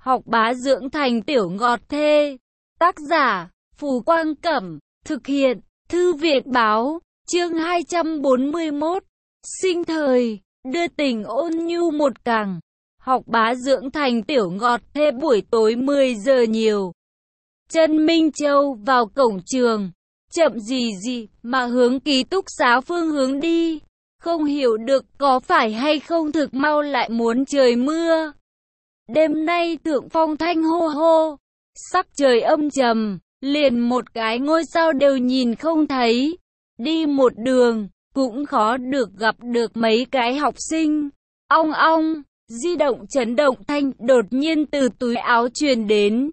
Học bá dưỡng thành tiểu ngọt thê. Tác giả, Phù Quang Cẩm. Thực hiện, Thư viện báo. Chương 241. Sinh thời, đưa tình ôn nhu một cẳng. Học bá dưỡng thành tiểu ngọt thê. Buổi tối 10 giờ nhiều. Trần Minh Châu vào cổng trường, chậm gì gì mà hướng ký túc xá phương hướng đi. Không hiểu được có phải hay không thực mau lại muốn trời mưa. Đêm nay thượng phong thanh hô hô, sắc trời âm trầm, liền một cái ngôi sao đều nhìn không thấy. Đi một đường, cũng khó được gặp được mấy cái học sinh. Ong ong, di động chấn động thanh đột nhiên từ túi áo truyền đến.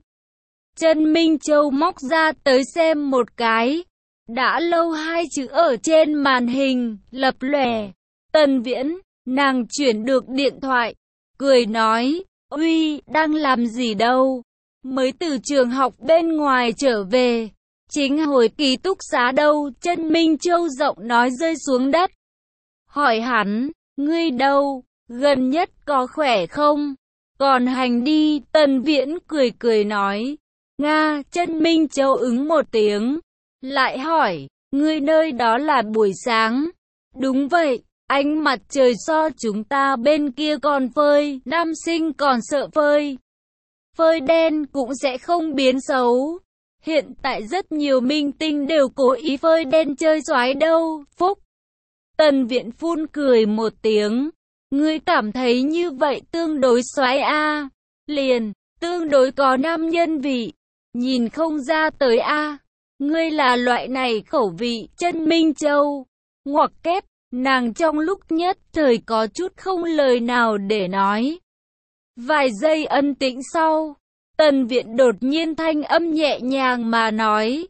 Trần Minh Châu móc ra tới xem một cái. Đã lâu hai chữ ở trên màn hình, lập lòe. Tần Viễn, nàng chuyển được điện thoại, cười nói, uy, đang làm gì đâu? Mới từ trường học bên ngoài trở về, chính hồi ký túc xá đâu? Trần Minh Châu giọng nói rơi xuống đất. Hỏi hắn, ngươi đâu? Gần nhất có khỏe không? Còn hành đi. Tần Viễn cười cười nói. Nga. Trần Minh Châu ứng một tiếng. Lại hỏi, ngươi nơi đó là buổi sáng? Đúng vậy, ánh mặt trời so chúng ta bên kia còn phơi, nam sinh còn sợ phơi. Phơi đen cũng sẽ không biến xấu. Hiện tại rất nhiều minh tinh đều cố ý phơi đen chơi xoái đâu. Phúc. Tần Viễn phun cười một tiếng. Ngươi cảm thấy như vậy tương đối xoái a? Liền, tương đối có nam nhân vị. Nhìn không ra tới a. Ngươi là loại này khẩu vị. Trần Minh Châu ngoặc kép, nàng trong lúc nhất thời có chút không lời nào để nói. Vài giây ân tĩnh sau, Tần Viễn đột nhiên thanh âm nhẹ nhàng mà nói,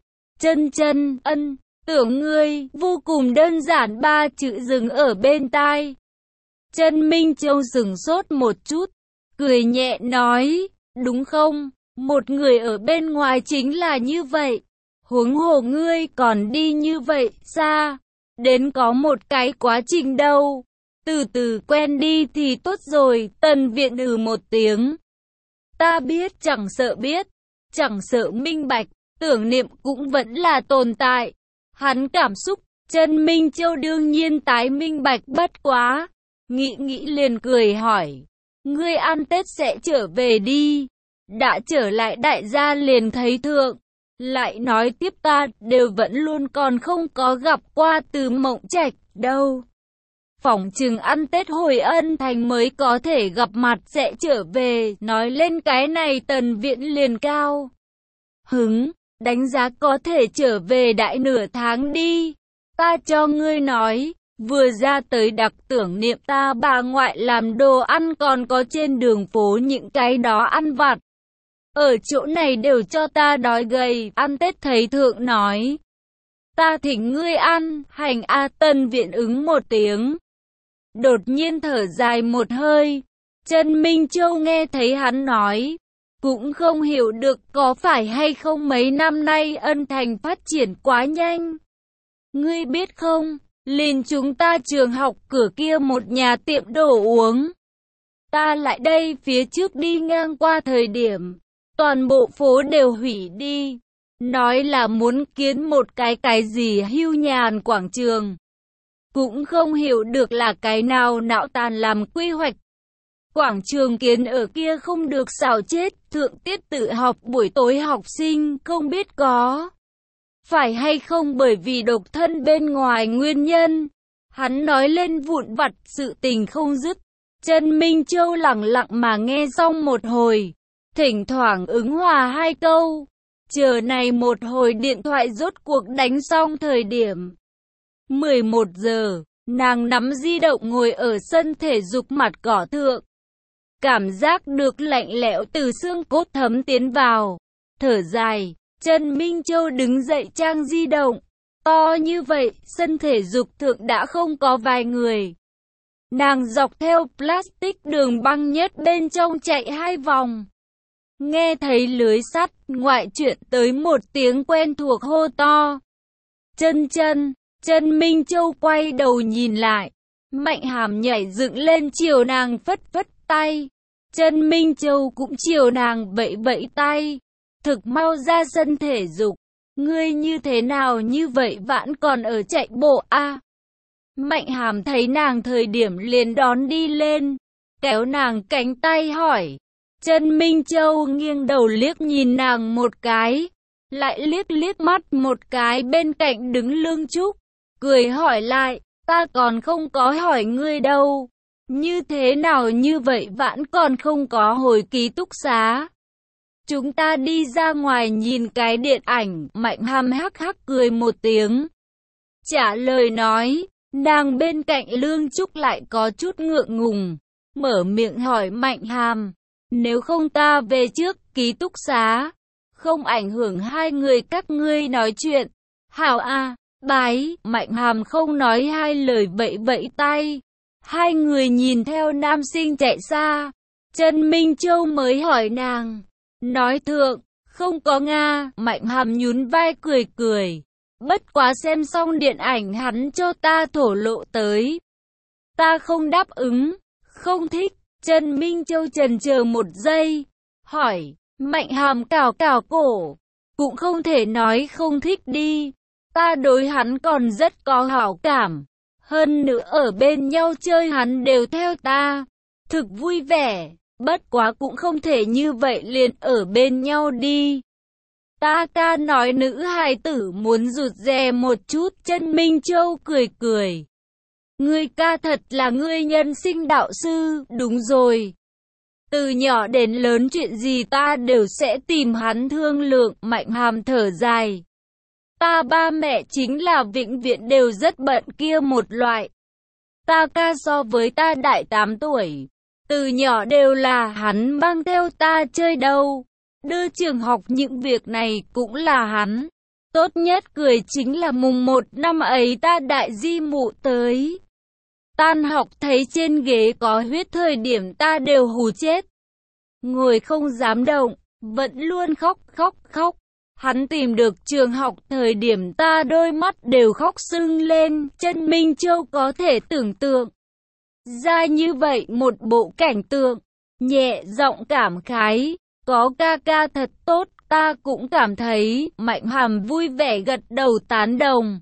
Chân ân, tưởng ngươi, vô cùng đơn giản, ba chữ dừng ở bên tai. Trần Minh Châu sửng sốt một chút, cười nhẹ nói, đúng không, một người ở bên ngoài chính là như vậy. Huống hồ ngươi còn đi như vậy xa, đến có một cái quá trình đâu. Từ từ quen đi thì tốt rồi. Tần Viễn một tiếng. Ta biết, chẳng sợ biết, chẳng sợ minh bạch, tưởng niệm cũng vẫn là tồn tại. Hắn cảm xúc, Trần Minh Châu đương nhiên tái minh bạch bất quá. Nghĩ liền cười hỏi, ngươi ăn Tết sẽ trở về đi. Đã trở lại đại gia liền thấy thượng. Lại nói tiếp ta đều vẫn luôn còn không có gặp qua Từ Mộng Trạch đâu. Phỏng chừng ăn Tết hồi Ân Thành mới có thể gặp mặt sẽ trở về. Nói lên cái này Tần Viễn liền cao hứng, đánh giá có thể trở về đại nửa tháng đi. Ta cho ngươi nói, vừa ra tới đặc tưởng niệm ta bà ngoại làm đồ ăn, còn có trên đường phố những cái đó ăn vặt. Ở chỗ này đều cho ta đói gầy. Ăn Tết thấy thượng nói, ta thỉnh ngươi ăn, hành a. Tần Viễn ứng một tiếng. Đột nhiên thở dài một hơi. Trần Minh Châu nghe thấy hắn nói, cũng không hiểu được có phải hay không mấy năm nay Ân Thành phát triển quá nhanh. Ngươi biết không, liền chúng ta trường học cửa kia một nhà tiệm đồ uống. Ta lại đây phía trước đi ngang qua thời điểm, toàn bộ phố đều hủy đi. Nói là muốn kiến một cái gì hưu nhàn quảng trường. Cũng không hiểu được là cái nào não tàn làm quy hoạch. Quảng trường kiến ở kia không được xảo chết. Thượng tiết tự học buổi tối học sinh không biết có phải hay không bởi vì độc thân bên ngoài nguyên nhân. Hắn nói lên vụn vặt sự tình không dứt. Trần Minh Châu lặng lặng mà nghe xong một hồi, thỉnh thoảng ứng hòa hai câu. Chờ này một hồi điện thoại rốt cuộc đánh xong thời điểm 11 giờ, nàng nắm di động ngồi ở sân thể dục mặt cỏ thượng. Cảm giác được lạnh lẽo từ xương cốt thấm tiến vào. Thở dài, Trần Minh Châu đứng dậy trang di động. To như vậy, sân thể dục thượng đã không có vài người. Nàng dọc theo plastic đường băng nhất bên trong chạy 2 vòng. Nghe thấy lưới sắt, ngoại chuyện tới một tiếng quen thuộc hô to. Trần Minh Châu quay đầu nhìn lại. Mạnh Hàm nhảy dựng lên chiều nàng phất phất tay. Trần Minh Châu cũng chiều nàng vẫy vẫy tay. Thực mau ra sân thể dục. Ngươi như thế nào như vậy vẫn còn ở chạy bộ à? Mạnh Hàm thấy nàng thời điểm liền đón đi lên, kéo nàng cánh tay hỏi. Trần Minh Châu nghiêng đầu liếc nhìn nàng một cái, lại liếc liếc mắt một cái bên cạnh đứng Lương Trúc, cười hỏi lại, ta còn không có hỏi ngươi đâu. Như thế nào như vậy vẫn còn không có hồi ký túc xá. Chúng ta đi ra ngoài nhìn cái điện ảnh. Mạnh Hàm hắc hắc cười một tiếng, trả lời nói. Nàng bên cạnh Lương Trúc lại có chút ngượng ngùng, mở miệng hỏi Mạnh Hàm, nếu không ta về trước ký túc xá, không ảnh hưởng hai người các ngươi nói chuyện. Hảo a, bái. Mạnh Hàm không nói hai lời vẫy vẫy tay. Hai người nhìn theo nam sinh chạy xa. Trần Minh Châu mới hỏi nàng, nói thượng, không có Nga. Mạnh Hàm nhún vai cười cười. Bất quá xem xong điện ảnh hắn cho ta thổ lộ tới. Ta không đáp ứng, không thích. Trần Minh Châu chần chờ một giây, hỏi. Mạnh Hàm cào cào cổ, cũng không thể nói không thích đi. Ta đối hắn còn rất có hảo cảm. Hơn nữa ở bên nhau chơi hắn đều theo ta, thực vui vẻ. Bất quá cũng không thể như vậy liền ở bên nhau đi. Ta ca nói nữ hài tử muốn rụt rè một chút. Trần Minh Châu cười cười. Ngươi ca thật là ngươi nhân sinh đạo sư. Đúng rồi, từ nhỏ đến lớn chuyện gì ta đều sẽ tìm hắn thương lượng. Mạnh Hàm thở dài. Ta ba mẹ chính là vĩnh viễn đều rất bận kia một loại. Ta ca so với ta đại 8 tuổi. Từ nhỏ đều là hắn mang theo ta chơi đâu. Đưa trường học những việc này cũng là hắn. Tốt nhất cười chính là mùng 1 năm ấy ta đại di mụ tới. Tan học thấy trên ghế có huyết thời điểm ta đều hù chết. Ngồi không dám động, vẫn luôn khóc khóc khóc. Hắn tìm được trường học thời điểm ta đôi mắt đều khóc sưng lên. Trần Minh Châu có thể tưởng tượng ra như vậy một bộ cảnh tượng, nhẹ giọng cảm khái. Có ca ca thật tốt, ta cũng cảm thấy. Mạnh Hàm vui vẻ gật đầu tán đồng.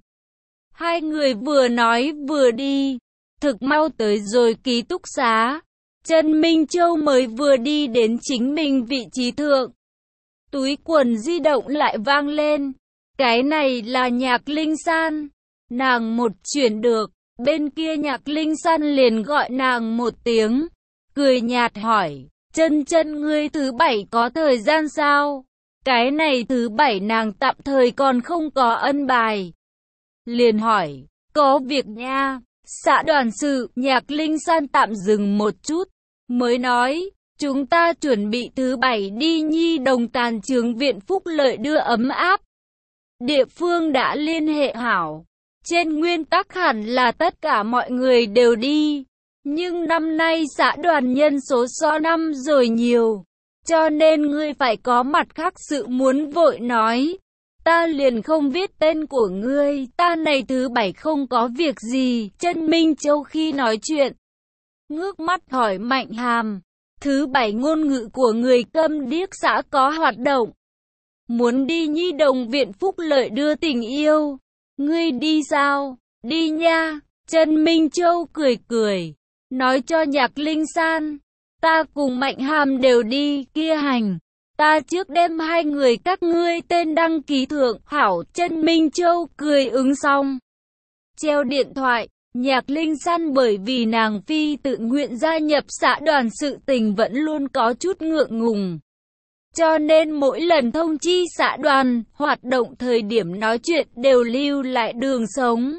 Hai người vừa nói vừa đi, thực mau tới rồi ký túc xá. Trần Minh Châu mới vừa đi đến chính mình vị trí thượng, túi quần di động lại vang lên. Cái này là Nhạc Linh San. Nàng một chuyển được, bên kia Nhạc Linh San liền gọi nàng một tiếng, cười nhạt hỏi. Chân chân ngươi thứ bảy có thời gian sao? Cái này thứ bảy nàng tạm thời còn không có ân bài. Liền hỏi, có việc nha. Xã đoàn sự. Nhạc Linh San tạm dừng một chút, mới nói, chúng ta chuẩn bị thứ bảy đi Nhi Đồng Tàn Trường Viện Phúc Lợi đưa ấm áp. Địa phương đã liên hệ hảo. Trên nguyên tắc hẳn là tất cả mọi người đều đi. Nhưng năm nay xã đoàn nhân số so năm rồi nhiều, cho nên ngươi phải có mặt khác sự muốn vội nói. Ta liền không viết tên của ngươi, ta này thứ bảy không có việc gì. Trần Minh Châu khi nói chuyện, ngước mắt hỏi Mạnh Hàm, thứ bảy ngôn ngữ của người câm điếc xã có hoạt động. Muốn đi Nhi Đồng Viện Phúc Lợi đưa tình yêu. Ngươi đi sao? Đi nha. Trần Minh Châu cười cười, nói cho Nhạc Linh San, ta cùng Mạnh Hàm đều đi, kia hành. Ta trước đem hai người các ngươi tên đăng ký thượng. Hảo. Trần Minh Châu cười ứng xong, treo điện thoại. Nhạc Linh San bởi vì nàng phi tự nguyện gia nhập xã đoàn sự tình vẫn luôn có chút ngượng ngùng, cho nên mỗi lần thông chi xã đoàn hoạt động thời điểm nói chuyện đều lưu lại đường sống.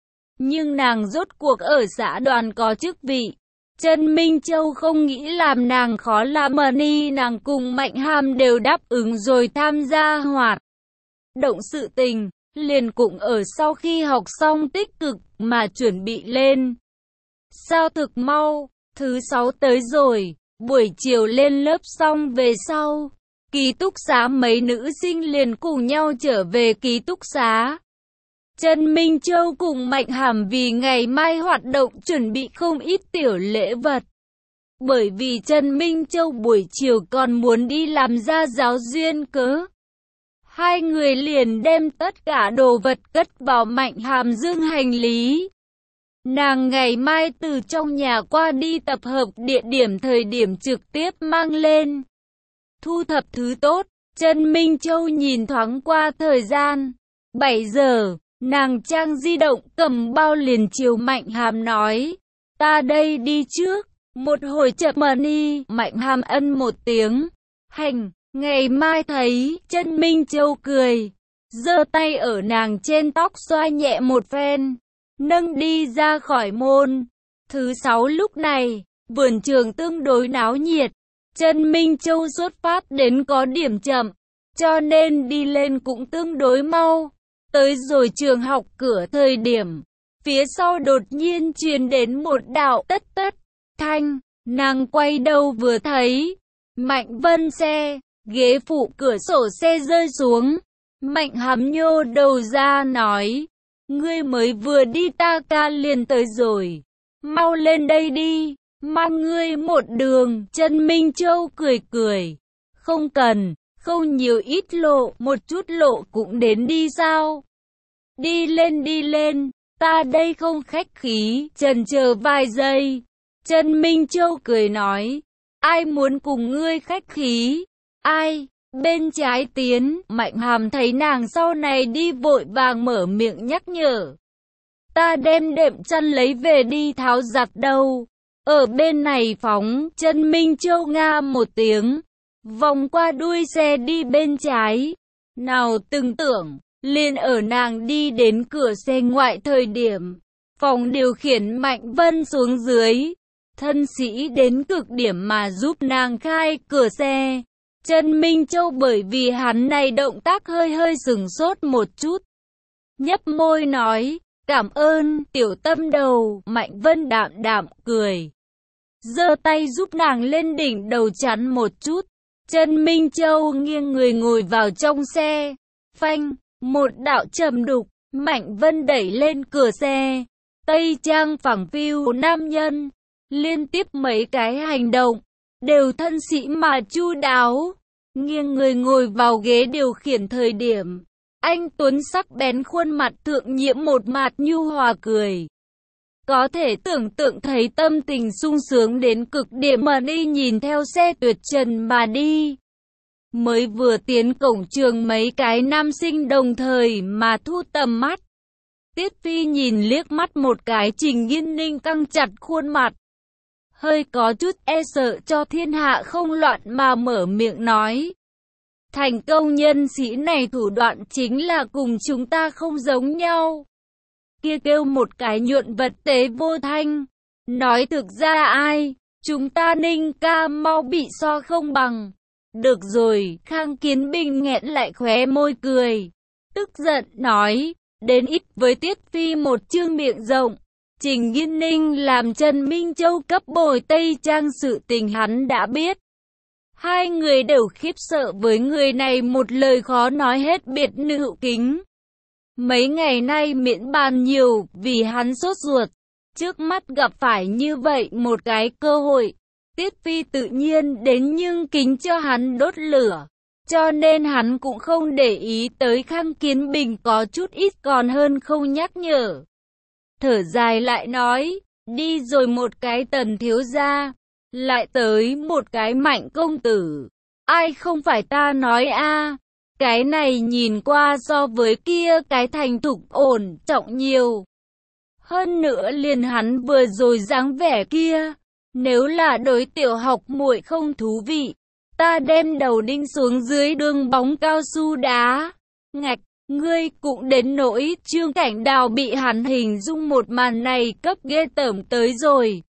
Nhưng nàng rốt cuộc ở xã đoàn có chức vị. Trần Minh Châu không nghĩ làm nàng khó làm ni. Nàng cùng Mạnh Hàm đều đáp ứng rồi tham gia hoạt động sự tình, liền cũng ở sau khi học xong tích cực mà chuẩn bị lên. Sao thực mau, thứ 6 tới rồi. Buổi chiều lên lớp xong về sau, ký túc xá mấy nữ sinh liền cùng nhau trở về ký túc xá. Trần Minh Châu cùng Mạnh Hàm vì ngày mai hoạt động chuẩn bị không ít tiểu lễ vật. bởi vì Trần Minh Châu buổi chiều còn muốn đi làm gia giáo duyên cớ. Hai người liền đem tất cả đồ vật cất vào Mạnh Hàm dương hành lý. Nàng ngày mai từ trong nhà qua đi tập hợp địa điểm thời điểm trực tiếp mang lên. Thu thập thứ tốt, Trần Minh Châu nhìn thoáng qua thời gian. 7 giờ, nàng trang di động cầm bao liền chiều Mạnh Hàm nói. Ta đây đi trước, một hồi chậm đi. Mạnh Hàm ân một tiếng. Hành, ngày mai thấy. Trần Minh Châu cười, giơ tay ở nàng trên tóc xoa nhẹ một phen, nâng đi ra khỏi môn. Thứ 6 lúc này, vườn trường tương đối náo nhiệt. Trần Minh Châu xuất phát đến có điểm chậm, cho nên đi lên cũng tương đối mau. Tới rồi trường học cửa thời điểm, phía sau đột nhiên truyền đến một đạo tất tất thanh. Nàng quay đầu vừa thấy, Mạnh Vân xe, ghế phụ cửa sổ xe rơi xuống. Mạnh Hàm nhô đầu ra nói, ngươi mới vừa đi ta ca liền tới rồi, mau lên đây đi, mang ngươi một đường. Trần Minh Châu cười cười, không cần, không nhiều ít lộ, một chút lộ cũng đến đi sao? Đi lên, ta đây không khách khí. Chần chờ vài giây, Trần Minh Châu cười nói, ai muốn cùng ngươi khách khí? Ai? Bên trái tiến. Mạnh Hàm thấy nàng sau này đi vội vàng mở miệng nhắc nhở, ta đem đệm chăn lấy về đi tháo giặt đâu. Ở bên này phóng. Trần Minh Châu nga một tiếng, vòng qua đuôi xe đi bên trái. Nào từng tưởng, liền ở nàng đi đến cửa xe ngoại thời điểm, phòng điều khiển Mạnh Vân xuống dưới, thân sĩ đến cực điểm mà giúp nàng khai cửa xe. Trần Minh Châu bởi vì hắn này động tác hơi sửng sốt một chút, nhấp môi nói, cảm ơn, tiểu tâm đầu. Mạnh Vân đạm đạm cười, giơ tay giúp nàng lên đỉnh đầu chắn một chút. Trần Minh Châu nghiêng người ngồi vào trong xe. Phanh, một đạo trầm đục, Mạnh Vân đẩy lên cửa xe. Tây trang phẳng phiu nam nhân, liên tiếp mấy cái hành động, đều thân sĩ mà chu đáo. Nghiêng người ngồi vào ghế điều khiển thời điểm, anh tuấn sắc bén khuôn mặt thượng nhiễm một mạt nhu hòa cười. Có thể tưởng tượng thấy tâm tình sung sướng đến cực điểm mà đi nhìn theo xe tuyệt trần mà đi. Mới vừa tiến cổng trường mấy cái nam sinh đồng thời mà thu tầm mắt. Tiết Phi nhìn liếc mắt một cái Trình Nghiên Ninh căng chặt khuôn mặt, hơi có chút e sợ cho thiên hạ không loạn mà mở miệng nói, thành công nhân sĩ này thủ đoạn chính là cùng chúng ta không giống nhau. Kia kêu một cái nhuận vật tế vô thanh, nói thực ra ai, chúng ta Ninh ca mau bị so không bằng. Được rồi. Khang Kiến Bình nghẹn lại khóe môi cười, tức giận nói, đến ít với Tiết Phi một chương miệng rộng. Trình Nghiên Ninh làm Trần Minh Châu cấp bồi Tây Trang sự tình hắn đã biết. Hai người đều khiếp sợ với người này một lời khó nói hết biệt nữ hữu kính. Mấy ngày nay miễn bàn nhiều vì hắn sốt ruột, trước mắt gặp phải như vậy một cái cơ hội. Tiết Phi tự nhiên đến nhưng kính cho hắn đốt lửa, cho nên hắn cũng không để ý tới Khang Kiến Bình có chút ít còn hơn không nhắc nhở. Thở dài lại nói, đi rồi một cái Tần thiếu gia, lại tới một cái Mạnh công tử. Ai không phải ta nói a, cái này nhìn qua so với kia cái thành thục ổn trọng nhiều. Hơn nữa liền hắn vừa rồi dáng vẻ kia, nếu là đối tiểu học muội không thú vị, ta đem đầu đinh xuống dưới đường bóng cao su đá. Ngạch, ngươi cũng đến nỗi. Trương Cảnh Đào bị hắn hình dung một màn này cấp ghê tởm tới rồi.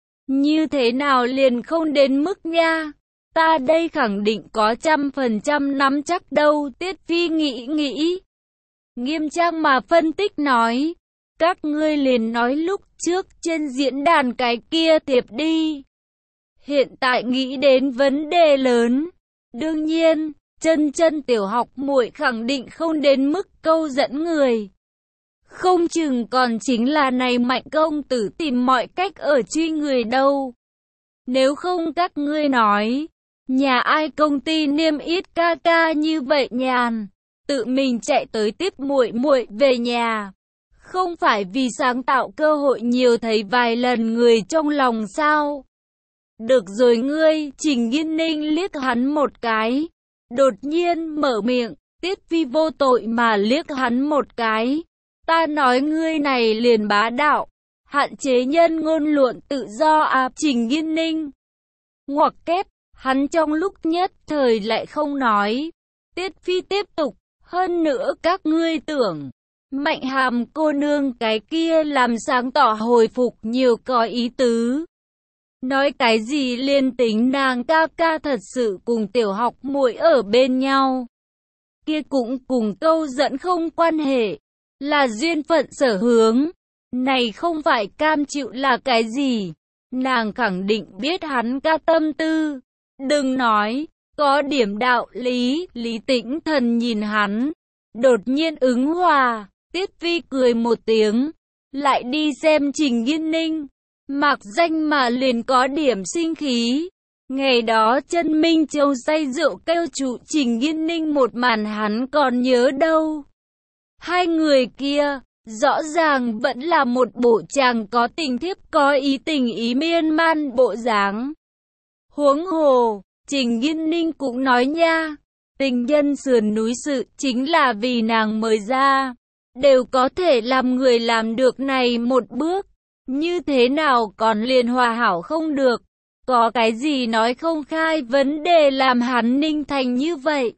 Như thế nào liền không đến mức nha, ta đây khẳng định có 100% nắm chắc đâu. Tiết Phi nghĩ, nghiêm trang mà phân tích nói, các ngươi liền nói lúc trước trên diễn đàn cái kia thiệp đi. Hiện tại nghĩ đến vấn đề lớn, đương nhiên, chân tiểu học muội khẳng định không đến mức câu dẫn người. Không chừng còn chính là này Mạnh công tử tìm mọi cách ở truy người đâu. Nếu không các ngươi nói, nhà ai công ty niêm yết ca ca như vậy nhàn, tự mình chạy tới tiếp muội muội về nhà. Không phải vì sáng tạo cơ hội nhiều thấy vài lần người trong lòng sao? Được rồi ngươi, Trình Nghiên Ninh liếc hắn một cái. Đột nhiên mở miệng, Tiết Phi vô tội mà liếc hắn một cái. Ta nói ngươi này liền bá đạo, hạn chế nhân ngôn luận tự do à, Trình Nghiên Ninh. Ngoặc kép, hắn trong lúc nhất thời lại không nói. Tiết Phi tiếp tục, hơn nữa các ngươi tưởng, Mạnh Hàm cô nương cái kia làm sáng tỏ hồi phục nhiều có ý tứ. Nói cái gì liên tính nàng ca ca thật sự cùng tiểu học muội ở bên nhau. Kia cũng cùng câu dẫn không quan hệ, là duyên phận sở hướng. Này không phải cam chịu là cái gì. Nàng khẳng định biết hắn ca tâm tư. Đừng nói, có điểm đạo lý, Lý Tĩnh Thần nhìn hắn. Đột nhiên ứng hòa, Tiết Phi cười một tiếng. Lại đi xem Trình Nghiên Ninh. Mặc danh mà liền có điểm sinh khí. Ngày đó Chân Minh Châu say rượu kêu trụ Trình Nghiên Ninh một màn hắn còn nhớ đâu. Hai người kia, rõ ràng vẫn là một bộ chàng có tình thiếp có ý tình ý miên man bộ dáng. Huống hồ, Trình Nghiên Ninh cũng nói nha, tình nhân sườn núi sự chính là vì nàng mới ra. Đều có thể làm người làm được này một bước. Như thế nào còn liền hòa hảo không được? Có cái gì nói không khai vấn đề làm hắn Ninh thành như vậy?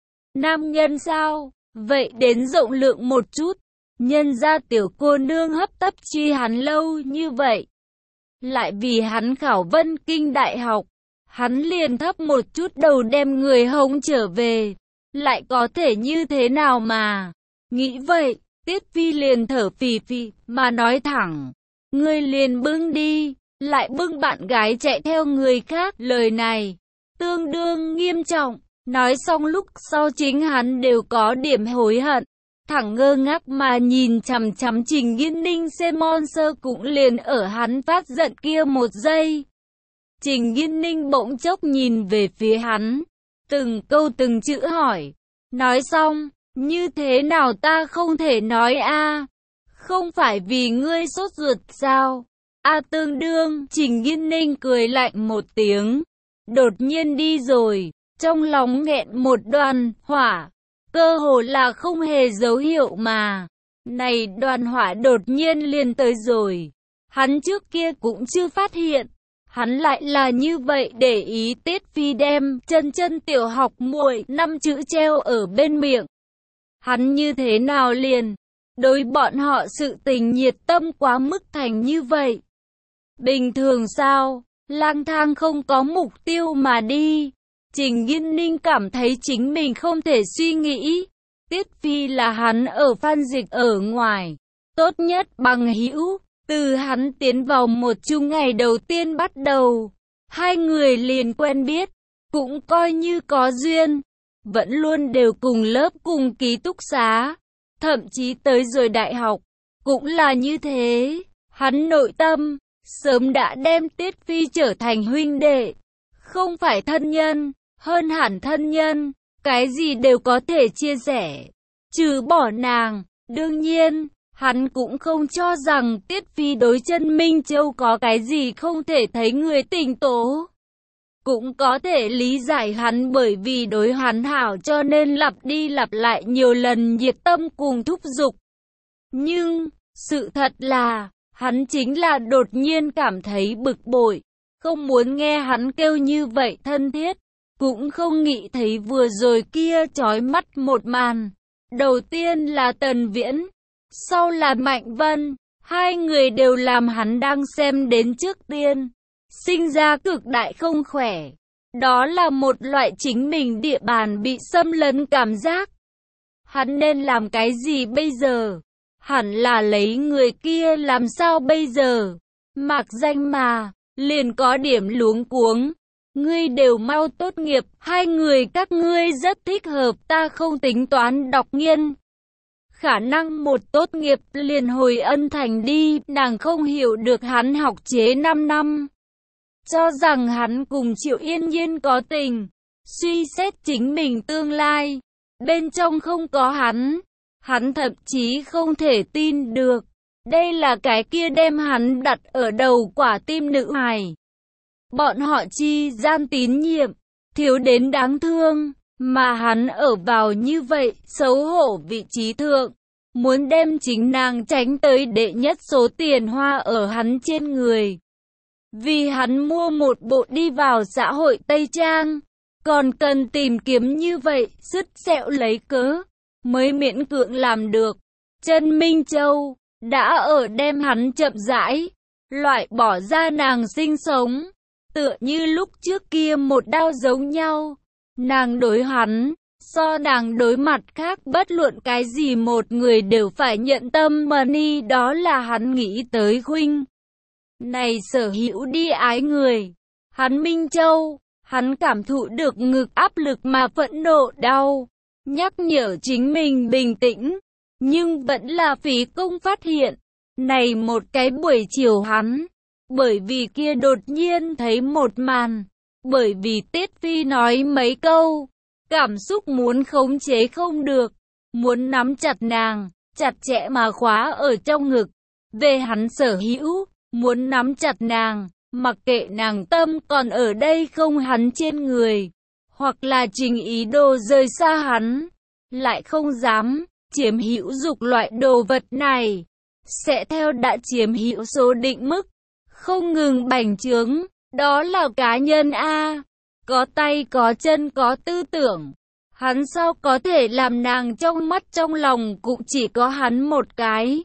Nam nhân sao? Vậy đến rộng lượng một chút. Nhân ra tiểu cô nương hấp tấp truy hắn lâu như vậy. Lại vì hắn khảo Vân Kinh Đại học. Hắn liền thấp một chút đầu đem người hống trở về. Lại có thể như thế nào mà? Nghĩ vậy, Tiết Phi liền thở phì phì mà nói thẳng. Ngươi liền bưng đi, lại bưng bạn gái chạy theo người khác. Lời này, tương đương nghiêm trọng. Nói xong lúc sau chính hắn đều có điểm hối hận. Thẳng ngơ ngác mà nhìn chằm chằm Trình Nghiên Ninh xem monster cũng liền ở hắn phát giận kia một giây. Trình Nghiên Ninh bỗng chốc nhìn về phía hắn. Từng câu từng chữ hỏi. Nói xong, như thế nào ta không thể nói a? Không phải vì ngươi sốt ruột sao? A tương đương, Trình Nghiên Ninh cười lạnh một tiếng. Đột nhiên đi rồi, trong lòng nghẹn một đoàn hỏa. Cơ hồ là không hề dấu hiệu mà. Này đoàn hỏa đột nhiên liền tới rồi. Hắn trước kia cũng chưa phát hiện. Hắn lại là như vậy để ý. Tiết Phi đem chân tiểu học muội 5 chữ treo ở bên miệng. Hắn như thế nào liền? Đối bọn họ sự tình nhiệt tâm quá mức thành như vậy. Bình thường sao? Lang thang không có mục tiêu mà đi. Trình Nghiên Ninh cảm thấy chính mình không thể suy nghĩ. Tiết Phi là hắn ở Phan Dịch ở ngoài. Tốt nhất bằng hữu. Từ hắn tiến vào một chung ngày đầu tiên bắt đầu. Hai người liền quen biết. Cũng coi như có duyên. Vẫn luôn đều cùng lớp cùng ký túc xá. Thậm chí tới rồi đại học. Cũng là như thế. Hắn nội tâm sớm đã đem Tiết Phi trở thành huynh đệ. Không phải thân nhân. Hơn hẳn thân nhân. Cái gì đều có thể chia sẻ. Trừ bỏ nàng. Đương nhiên, hắn cũng không cho rằng Tiết Phi đối Chân Minh Châu có cái gì không thể thấy người tình tố. Cũng có thể lý giải hắn bởi vì đối hắn hảo cho nên lặp đi lặp lại nhiều lần nhiệt tâm cùng thúc giục. Nhưng, sự thật là, hắn chính là đột nhiên cảm thấy bực bội. Không muốn nghe hắn kêu như vậy thân thiết. Cũng không nghĩ thấy vừa rồi kia chói mắt một màn. Đầu tiên là Tần Viễn. Sau là Mạnh Vân. Hai người đều làm hắn đang xem đến trước tiên. Sinh ra cực đại không khỏe. Đó là một loại chính mình địa bàn bị xâm lấn cảm giác. Hắn nên làm cái gì bây giờ? Hẳn là lấy người kia làm sao bây giờ? Mạc danh mà, liền có điểm luống cuống. Ngươi đều mau tốt nghiệp, hai người các ngươi rất thích hợp, ta không tính toán đọc nghiên. Khả năng một tốt nghiệp liền hồi Ân Thành đi, nàng không hiểu được hắn học chế 5 năm. cho rằng hắn cùng Triệu Yên Nhiên có tình. Suy xét chính mình tương lai, bên trong không có hắn thậm chí không thể tin được. Đây là cái kia đem hắn đặt ở đầu quả tim nữ hài. Bọn họ chi gian tín nhiệm, thiếu đến đáng thương, mà hắn ở vào như vậy, xấu hổ vị trí thượng. Muốn đem chính nàng tránh tới đệ nhất số tiền hoa ở hắn trên người. Vì hắn mua một bộ đi vào xã hội Tây Trang, còn cần tìm kiếm như vậy, sứt sẹo lấy cớ, mới miễn cưỡng làm được. Trần Minh Châu đã ở đem hắn chậm rãi loại bỏ ra nàng sinh sống, tựa như lúc trước kia một đao giống nhau. Nàng đối hắn, so nàng đối mặt khác bất luận cái gì một người đều phải nhận tâm money, đó là hắn nghĩ tới huynh. Này sở hữu đi ái người, hắn Minh Châu, hắn cảm thụ được ngực áp lực mà phẫn nộ đau, nhắc nhở chính mình bình tĩnh, nhưng vẫn là phí công phát hiện. Này một cái buổi chiều hắn, bởi vì kia đột nhiên thấy một màn, bởi vì Tiết Phi nói mấy câu, cảm xúc muốn khống chế không được, muốn nắm chặt nàng, chặt chẽ mà khóa ở trong ngực. Về hắn sở hữu, muốn nắm chặt nàng, mặc kệ nàng tâm còn ở đây không hắn trên người, hoặc là trình ý đồ rời xa hắn, lại không dám chiếm hữu dục loại đồ vật này, sẽ theo đã chiếm hữu số định mức, không ngừng bành trướng. Đó là cá nhân A, có tay có chân có tư tưởng. Hắn sao có thể làm nàng trong mắt trong lòng cũng chỉ có hắn một cái.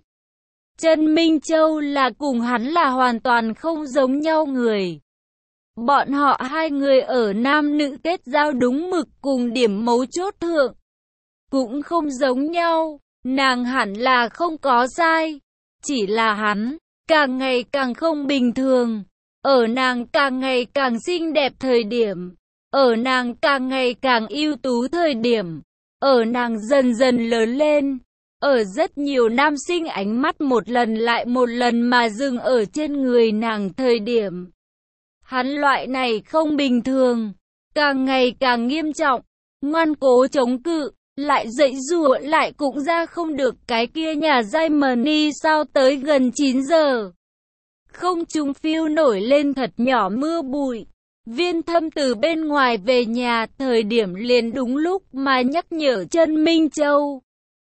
Trần Minh Châu là cùng hắn là hoàn toàn không giống nhau người. Bọn họ hai người ở nam nữ kết giao đúng mực cùng điểm mấu chốt thượng, cũng không giống nhau. Nàng hẳn là không có sai, chỉ là hắn càng ngày càng không bình thường. Ở nàng càng ngày càng xinh đẹp thời điểm, ở nàng càng ngày càng ưu tú thời điểm, ở nàng dần dần lớn lên, ở rất nhiều nam sinh ánh mắt một lần lại một lần mà dừng ở trên người nàng thời điểm, hắn loại này không bình thường, càng ngày càng nghiêm trọng, ngoan cố chống cự, lại dãy dụa lại cũng ra không được cái kia nhà giai money. Sao tới gần 9 giờ, không trung phiêu nổi lên thật nhỏ mưa bụi. Viên Thâm từ bên ngoài về nhà thời điểm liền đúng lúc mà nhắc nhở Trần Minh Châu,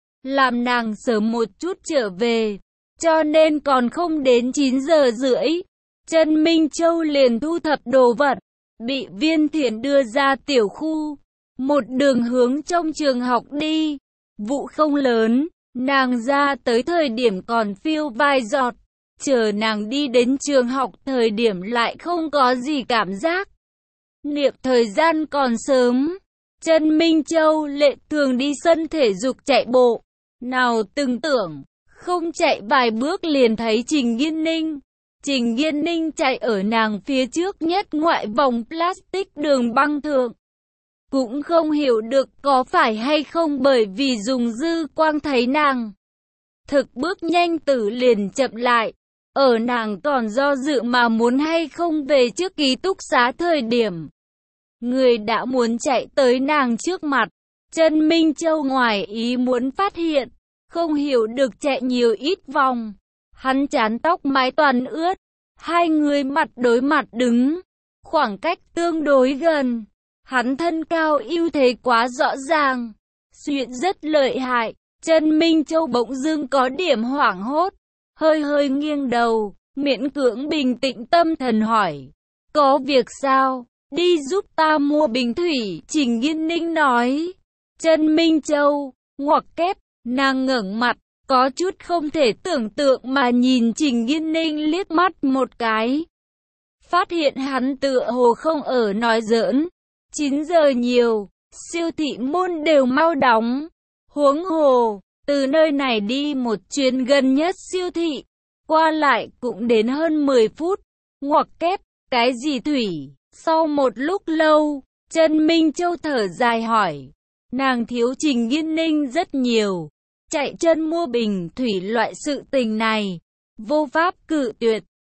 làm nàng sớm một chút trở về, cho nên còn không đến 9 giờ rưỡi. Trần Minh Châu liền thu thập đồ vật, bị Viên Thiển đưa ra tiểu khu, một đường hướng trong trường học đi. Vụ không lớn, nàng ra tới thời điểm còn phiêu vài giọt, chờ nàng đi đến trường học thời điểm lại không có gì cảm giác. Niệm thời gian còn sớm, Trần Minh Châu lệ thường đi sân thể dục chạy bộ, nào từng tưởng, không chạy vài bước liền thấy Trình Nghiên Ninh. Trình Nghiên Ninh chạy ở nàng phía trước nhất ngoại vòng plastic đường băng thượng. Cũng không hiểu được có phải hay không bởi vì dùng dư quang thấy nàng thực bước nhanh tử liền chậm lại. Ở nàng còn do dự mà muốn hay không về trước ký túc xá thời điểm, người đã muốn chạy tới nàng trước mặt. Trần Minh Châu ngoài ý muốn phát hiện, không hiểu được chạy nhiều ít vòng. Hắn chán tóc mái toàn ướt, hai người mặt đối mặt đứng, khoảng cách tương đối gần. Hắn thân cao ưu thế quá rõ ràng, chuyện rất lợi hại. Trần Minh Châu bỗng dưng có điểm hoảng hốt, hơi hơi nghiêng đầu, miễn cưỡng bình tĩnh tâm thần hỏi, có việc sao? Đi giúp ta mua bình thủy, Trình Nghiên Ninh nói. Trần Minh Châu ngoặc kép, nàng ngẩng mặt, có chút không thể tưởng tượng mà nhìn Trình Nghiên Ninh liếc mắt một cái. Phát hiện hắn tựa hồ không ở nói giỡn. 9 giờ nhiều, siêu thị môn đều mau đóng. Huống hồ, từ nơi này đi một chuyến gần nhất siêu thị, qua lại cũng đến hơn 10 phút. Ngoặc kép, cái gì thủy? Sau một lúc lâu, Trần Minh Châu thở dài hỏi. Nàng thiếu Trình Nghiên Ninh rất nhiều. Chạy chân mua bình thủy loại sự tình này, vô pháp cự tuyệt.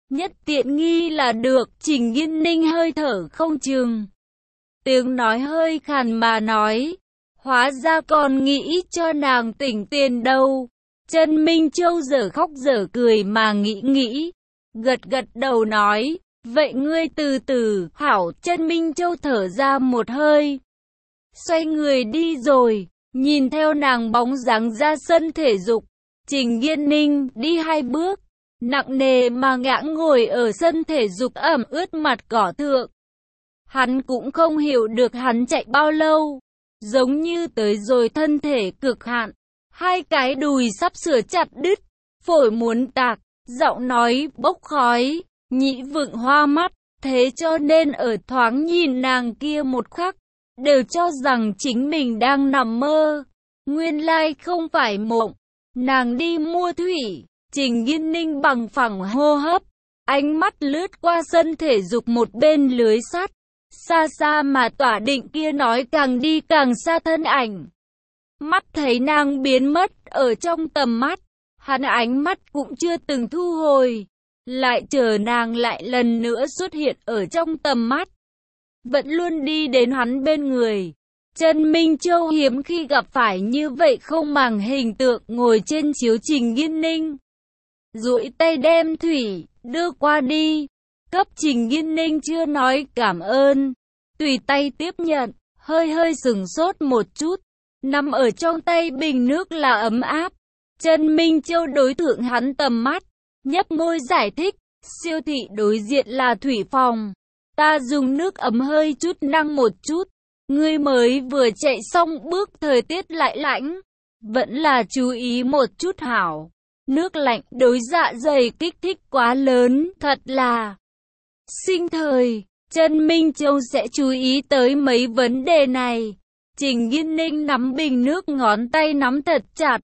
nhất tiện nghi là được. Trình Nghiên Ninh hơi thở không chừng, tiếng nói hơi khàn mà nói, hóa ra còn nghĩ cho nàng tỉnh tiền đâu. Trần Minh Châu dở khóc dở cười mà nghĩ, gật gật đầu nói, vậy ngươi từ từ. Hảo. Trần Minh Châu thở ra một hơi, xoay người đi rồi. Nhìn theo nàng bóng dáng ra sân thể dục, Trình Nghiên Ninh đi 2 bước, nặng nề mà ngã ngồi ở sân thể dục ẩm ướt mặt cỏ thượng. Hắn cũng không hiểu được hắn chạy bao lâu, giống như tới rồi thân thể cực hạn, 2 cái đùi sắp sửa chặt đứt, phổi muốn tạc, giọng nói bốc khói, nhĩ vượng hoa mắt, thế cho nên ở thoáng nhìn nàng kia một khắc, đều cho rằng chính mình đang nằm mơ. Nguyên lai không phải mộng. Nàng đi mua thủy. Trình Nghiên Ninh bằng phẳng hô hấp, ánh mắt lướt qua sân thể dục một bên lưới sắt, xa xa mà tỏa định kia nói càng đi càng xa thân ảnh. Mắt thấy nàng biến mất ở trong tầm mắt, hắn ánh mắt cũng chưa từng thu hồi, lại chờ nàng lại lần nữa xuất hiện ở trong tầm mắt, vẫn luôn đi đến hắn bên người. Trần Minh Châu hiếm khi gặp phải như vậy không màng hình tượng ngồi trên chiếu Trình Nghiên Ninh, duỗi tay đem thủy đưa qua đi, cấp Trình Nghiên Ninh chưa nói cảm ơn, tùy tay tiếp nhận, hơi sừng sốt một chút, nằm ở trong tay bình nước là ấm áp. Trần Minh Châu đối thượng hắn tầm mắt, nhấp môi giải thích, siêu thị đối diện là thủy phòng, ta dùng nước ấm hơi chút năng một chút. Ngươi mới vừa chạy xong bước thời tiết lại lạnh, vẫn là chú ý một chút hảo. Nước lạnh đối dạ dày kích thích quá lớn, thật là sinh thời. Trần Minh Châu sẽ chú ý tới mấy vấn đề này. Trình Nghiên Ninh nắm bình nước ngón tay nắm thật chặt,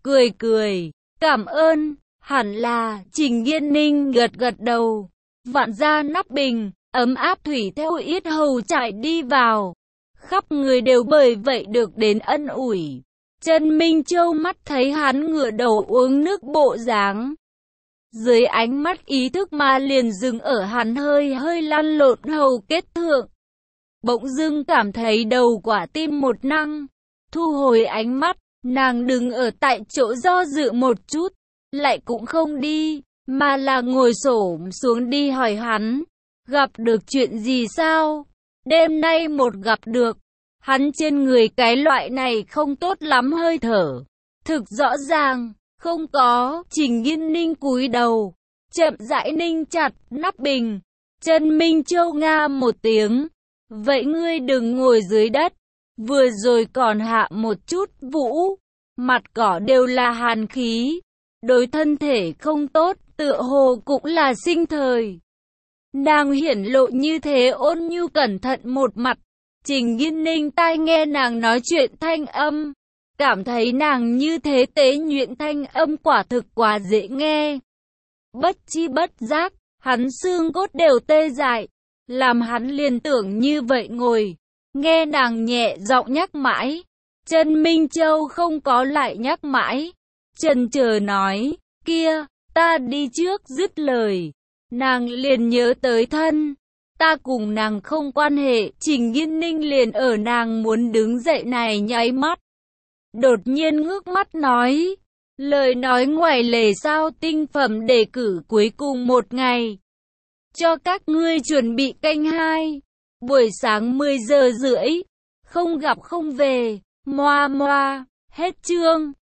cười, cảm ơn, hẳn là. Trình Nghiên Ninh gật đầu, vặn ra nắp bình, ấm áp thủy theo yết hầu chảy đi vào. Khắp người đều bởi vậy được đến ân ủi. Trần Minh Châu mắt thấy hắn ngửa đầu uống nước bộ dáng, dưới ánh mắt ý thức mà liền dừng ở hắn hơi lăn lộn hầu kết thượng. Bỗng dưng cảm thấy đầu quả tim một năng, thu hồi ánh mắt, nàng đứng ở tại chỗ do dự một chút, lại cũng không đi, mà là ngồi xổm xuống đi hỏi hắn, gặp được chuyện gì sao? Đêm nay một gặp được, hắn trên người cái loại này không tốt lắm hơi thở, thực rõ ràng, không có. Trình Nghiên Ninh cúi đầu, chậm rãi ninh chặt nắp bình. Trần Minh Châu nga một tiếng, vậy ngươi đừng ngồi dưới đất, vừa rồi còn hạ một chút vũ, mặt cỏ đều là hàn khí, đối thân thể không tốt, tựa hồ cũng là sinh thời. Nàng hiển lộ như thế ôn nhu cẩn thận một mặt, Trình Nghiên Ninh tai nghe nàng nói chuyện thanh âm, cảm thấy nàng như thế tế nhuyễn thanh âm quả thực quá dễ nghe. Bất chi bất giác, hắn xương cốt đều tê dại, làm hắn liền tưởng như vậy ngồi, nghe nàng nhẹ giọng nhắc mãi. Trần Minh Châu không có lại nhắc mãi, chần chờ nói, kia, ta đi trước. Dứt lời, nàng liền nhớ tới thân, ta cùng nàng không quan hệ. Trình Nghiên Ninh liền ở nàng muốn đứng dậy này nháy mắt, đột nhiên ngước mắt nói, lời nói ngoài lề sao tinh phẩm đề cử cuối cùng một ngày. Cho các ngươi chuẩn bị canh 2, buổi sáng 10 giờ rưỡi, không gặp không về, moa moa, hết chương.